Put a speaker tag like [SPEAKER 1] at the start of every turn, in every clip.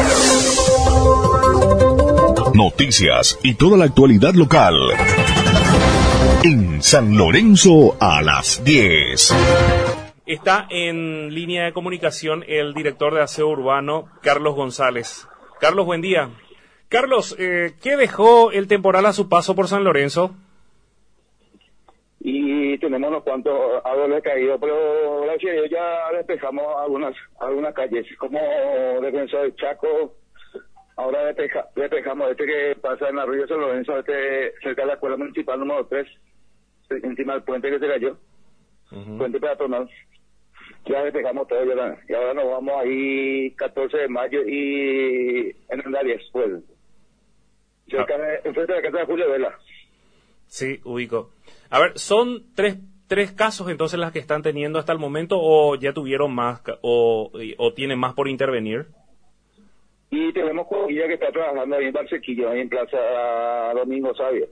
[SPEAKER 1] Noticias y toda la actualidad local. En San Lorenzo a las 10.
[SPEAKER 2] Está en línea de comunicación el director de aseo urbano, Carlos González. Carlos, buen día. Carlos, ¿qué dejó el temporal a su paso por San Lorenzo?
[SPEAKER 3] Y tenemos unos cuantos árboles caídos, pero gracias a Dios ya despejamos algunas calles, como Defensor del Chaco. Ahora despejamos que pasa en Arroyo San Lorenzo, cerca de la escuela municipal número 3, encima del puente que se cayó, puente peatonal. Ya despejamos todo, y ahora nos vamos ahí 14 de mayo y en el área pues, enfrente de la casa de Julio Vela.
[SPEAKER 2] Sí, ubico. A ver, ¿son tres casos entonces las que están teniendo hasta el momento o ya tuvieron más o tienen más por intervenir?
[SPEAKER 3] Y tenemos Cogilla que está trabajando ahí en Barsequillo, ahí en Plaza Domingo Sabio.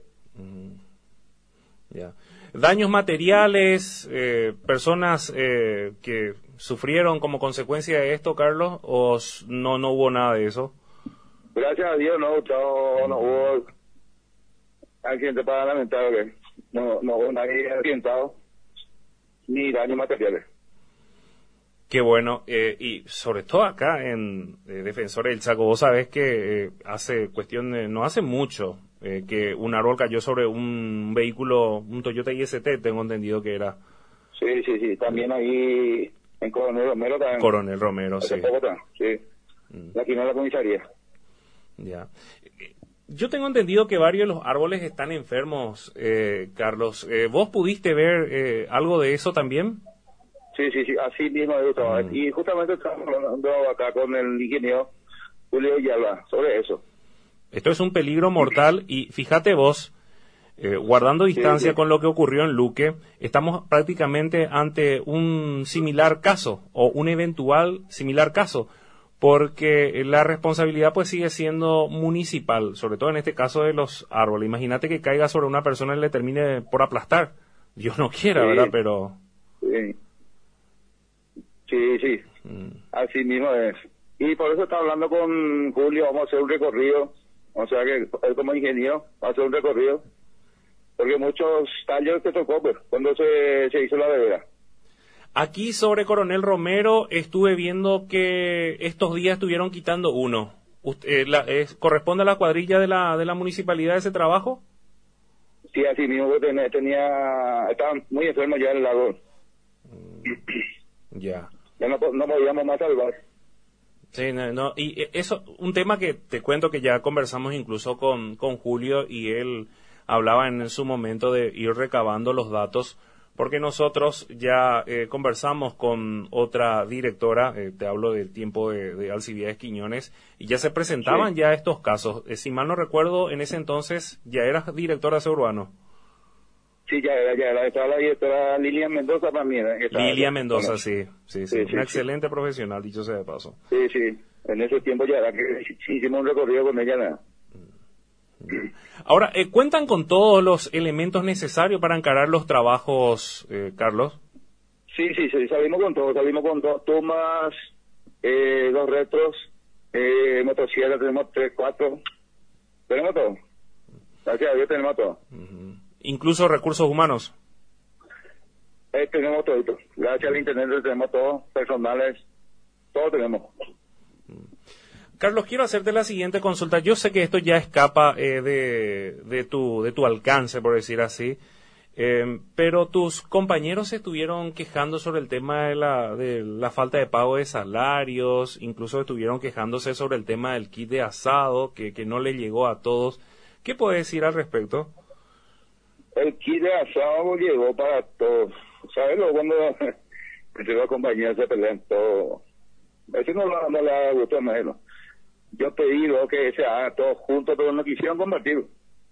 [SPEAKER 2] Ya. Daños materiales, personas que sufrieron como consecuencia de esto, Carlos, o no hubo nada de eso.
[SPEAKER 3] Gracias a Dios no hubo accidente para lamentar, que no hubo nadie accidentado ni daños materiales.
[SPEAKER 2] Qué bueno, y sobre todo acá en Defensores del Chaco, vos sabés que no hace mucho que un árbol cayó sobre un vehículo, un Toyota IST, tengo entendido que era.
[SPEAKER 3] Sí, también ahí en Coronel Romero también.
[SPEAKER 2] Coronel Romero, sí.
[SPEAKER 3] Sí, aquí no la comisaría.
[SPEAKER 2] Ya. Yo tengo entendido que varios de los árboles están enfermos, Carlos. ¿Vos pudiste ver algo de eso también?
[SPEAKER 3] Sí, así mismo he estado. Y justamente estamos hablando acá con el ingeniero Julio Villalba sobre eso.
[SPEAKER 2] Esto es un peligro mortal y fíjate vos, guardando distancia con lo que ocurrió en Luque, estamos prácticamente ante un similar caso o un eventual similar caso, porque la responsabilidad pues sigue siendo municipal, sobre todo en este caso de los árboles. Imagínate que caiga sobre una persona y le termine por aplastar. Dios no quiera, ¿verdad? Pero...
[SPEAKER 3] Sí. Así mismo es. Y por eso está hablando con Julio, vamos a hacer un recorrido, o sea que él como ingeniero va a hacer un recorrido, porque muchos tallos que tocó pues, cuando se hizo la vereda.
[SPEAKER 2] Aquí sobre Coronel Romero estuve viendo que estos días estuvieron quitando uno. ¿Corresponde a la cuadrilla de la municipalidad ese trabajo?
[SPEAKER 3] Sí, así mismo estaba muy enfermo ya en el lago.
[SPEAKER 2] Ya.
[SPEAKER 3] Ya no podíamos más salvar.
[SPEAKER 2] Sí, no, y eso, un tema que te cuento que ya conversamos incluso con Julio y él hablaba en su momento de ir recabando los datos, porque nosotros ya conversamos con otra directora, te hablo del tiempo de Alcibiades Quiñones, y ya se presentaban ya estos casos. Si mal no recuerdo, en ese entonces ya eras directora de aseo urbano.
[SPEAKER 3] Sí, ya era. Estaba la directora Lilian Mendoza también.
[SPEAKER 2] Lilian Mendoza, sí. Una excelente profesional, dicho sea de paso.
[SPEAKER 3] Sí. En ese tiempo ya era que hicimos un recorrido con ella.
[SPEAKER 2] Ahora, ¿cuentan con todos los elementos necesarios para encarar los trabajos, Carlos?
[SPEAKER 3] Sí, salimos con todo. Salimos con 2 tomas, 2 retros, motosierra, tenemos 3, 4. Tenemos todo. Gracias a Dios tenemos todo.
[SPEAKER 2] Incluso recursos humanos.
[SPEAKER 3] Tenemos todo. Gracias al internet tenemos todo, personales, todo tenemos.
[SPEAKER 2] Carlos, quiero hacerte la siguiente consulta. Yo sé que esto ya escapa de tu alcance, por decir así, pero tus compañeros se estuvieron quejando sobre el tema de la falta de pago de salarios, incluso estuvieron quejándose sobre el tema del kit de asado, que no le llegó a todos. ¿Qué puedes decir al respecto?
[SPEAKER 3] El kit de asado llegó para todos. ¿Sabes? Cuando las compañías se pelean todo. Eso no le gustó a Melo. Yo pedí que se haga todo junto, pero no quisieron compartirlo.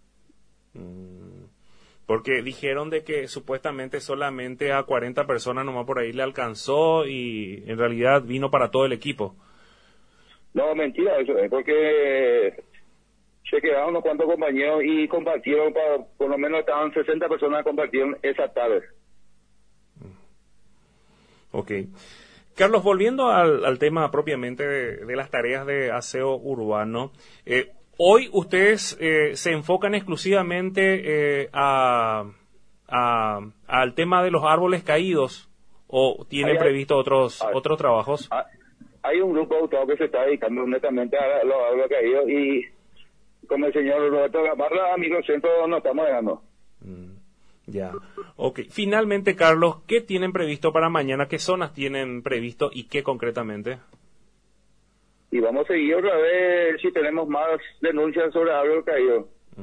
[SPEAKER 2] Porque dijeron de que supuestamente solamente a 40 personas nomás por ahí le alcanzó y en realidad vino para todo el equipo.
[SPEAKER 3] No, mentira eso, porque se quedaron unos cuantos compañeros y compartieron, por lo menos estaban 60 personas compartieron esa tarde.
[SPEAKER 2] Ok. Carlos, volviendo al tema propiamente de las tareas de aseo urbano, hoy ustedes se enfocan exclusivamente al tema de los árboles caídos, ¿o tienen previsto otros trabajos?
[SPEAKER 3] Hay un grupo de que se está dedicando netamente a los árboles caídos y como el señor Roberto Gamarra, a microcentro no estamos dejando.
[SPEAKER 2] Ya, ok. Finalmente, Carlos, ¿qué tienen previsto para mañana? ¿Qué zonas tienen previsto y qué concretamente?
[SPEAKER 3] Y vamos a seguir otra vez si tenemos más denuncias sobre árboles caídos.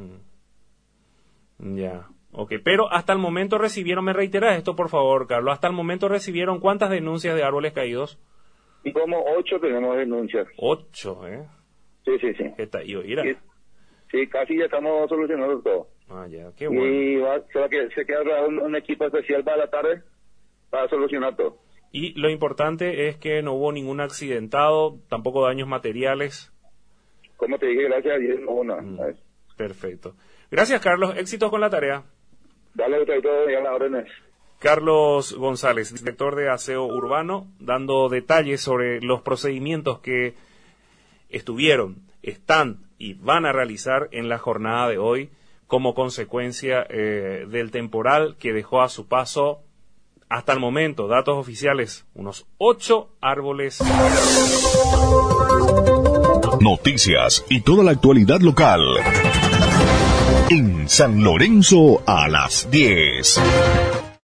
[SPEAKER 2] Ya, ok. Pero hasta el momento recibieron, me reiteras esto por favor, Carlos, hasta el momento recibieron ¿cuántas denuncias de árboles caídos?
[SPEAKER 3] Y como 8 tenemos denuncias.
[SPEAKER 2] 8, ¿eh?
[SPEAKER 3] Sí.
[SPEAKER 2] Está ahí, mira.
[SPEAKER 3] Sí, casi ya estamos solucionando todo.
[SPEAKER 2] Ya, qué bueno.
[SPEAKER 3] Y se queda un equipo especial para la tarde para solucionar todo.
[SPEAKER 2] Y lo importante es que no hubo ningún accidentado, tampoco daños materiales.
[SPEAKER 3] Como te dije, gracias a Dios, no hubo nada.
[SPEAKER 2] Perfecto. Gracias, Carlos. Éxitos con la tarea.
[SPEAKER 3] Dale, todo y a las órdenes.
[SPEAKER 2] Carlos González, director de Aseo Urbano, dando detalles sobre los procedimientos que están y van a realizar en la jornada de hoy como consecuencia del temporal que dejó a su paso, hasta el momento, datos oficiales, unos 8 árboles.
[SPEAKER 1] Noticias y toda la actualidad local. En San Lorenzo a las 10.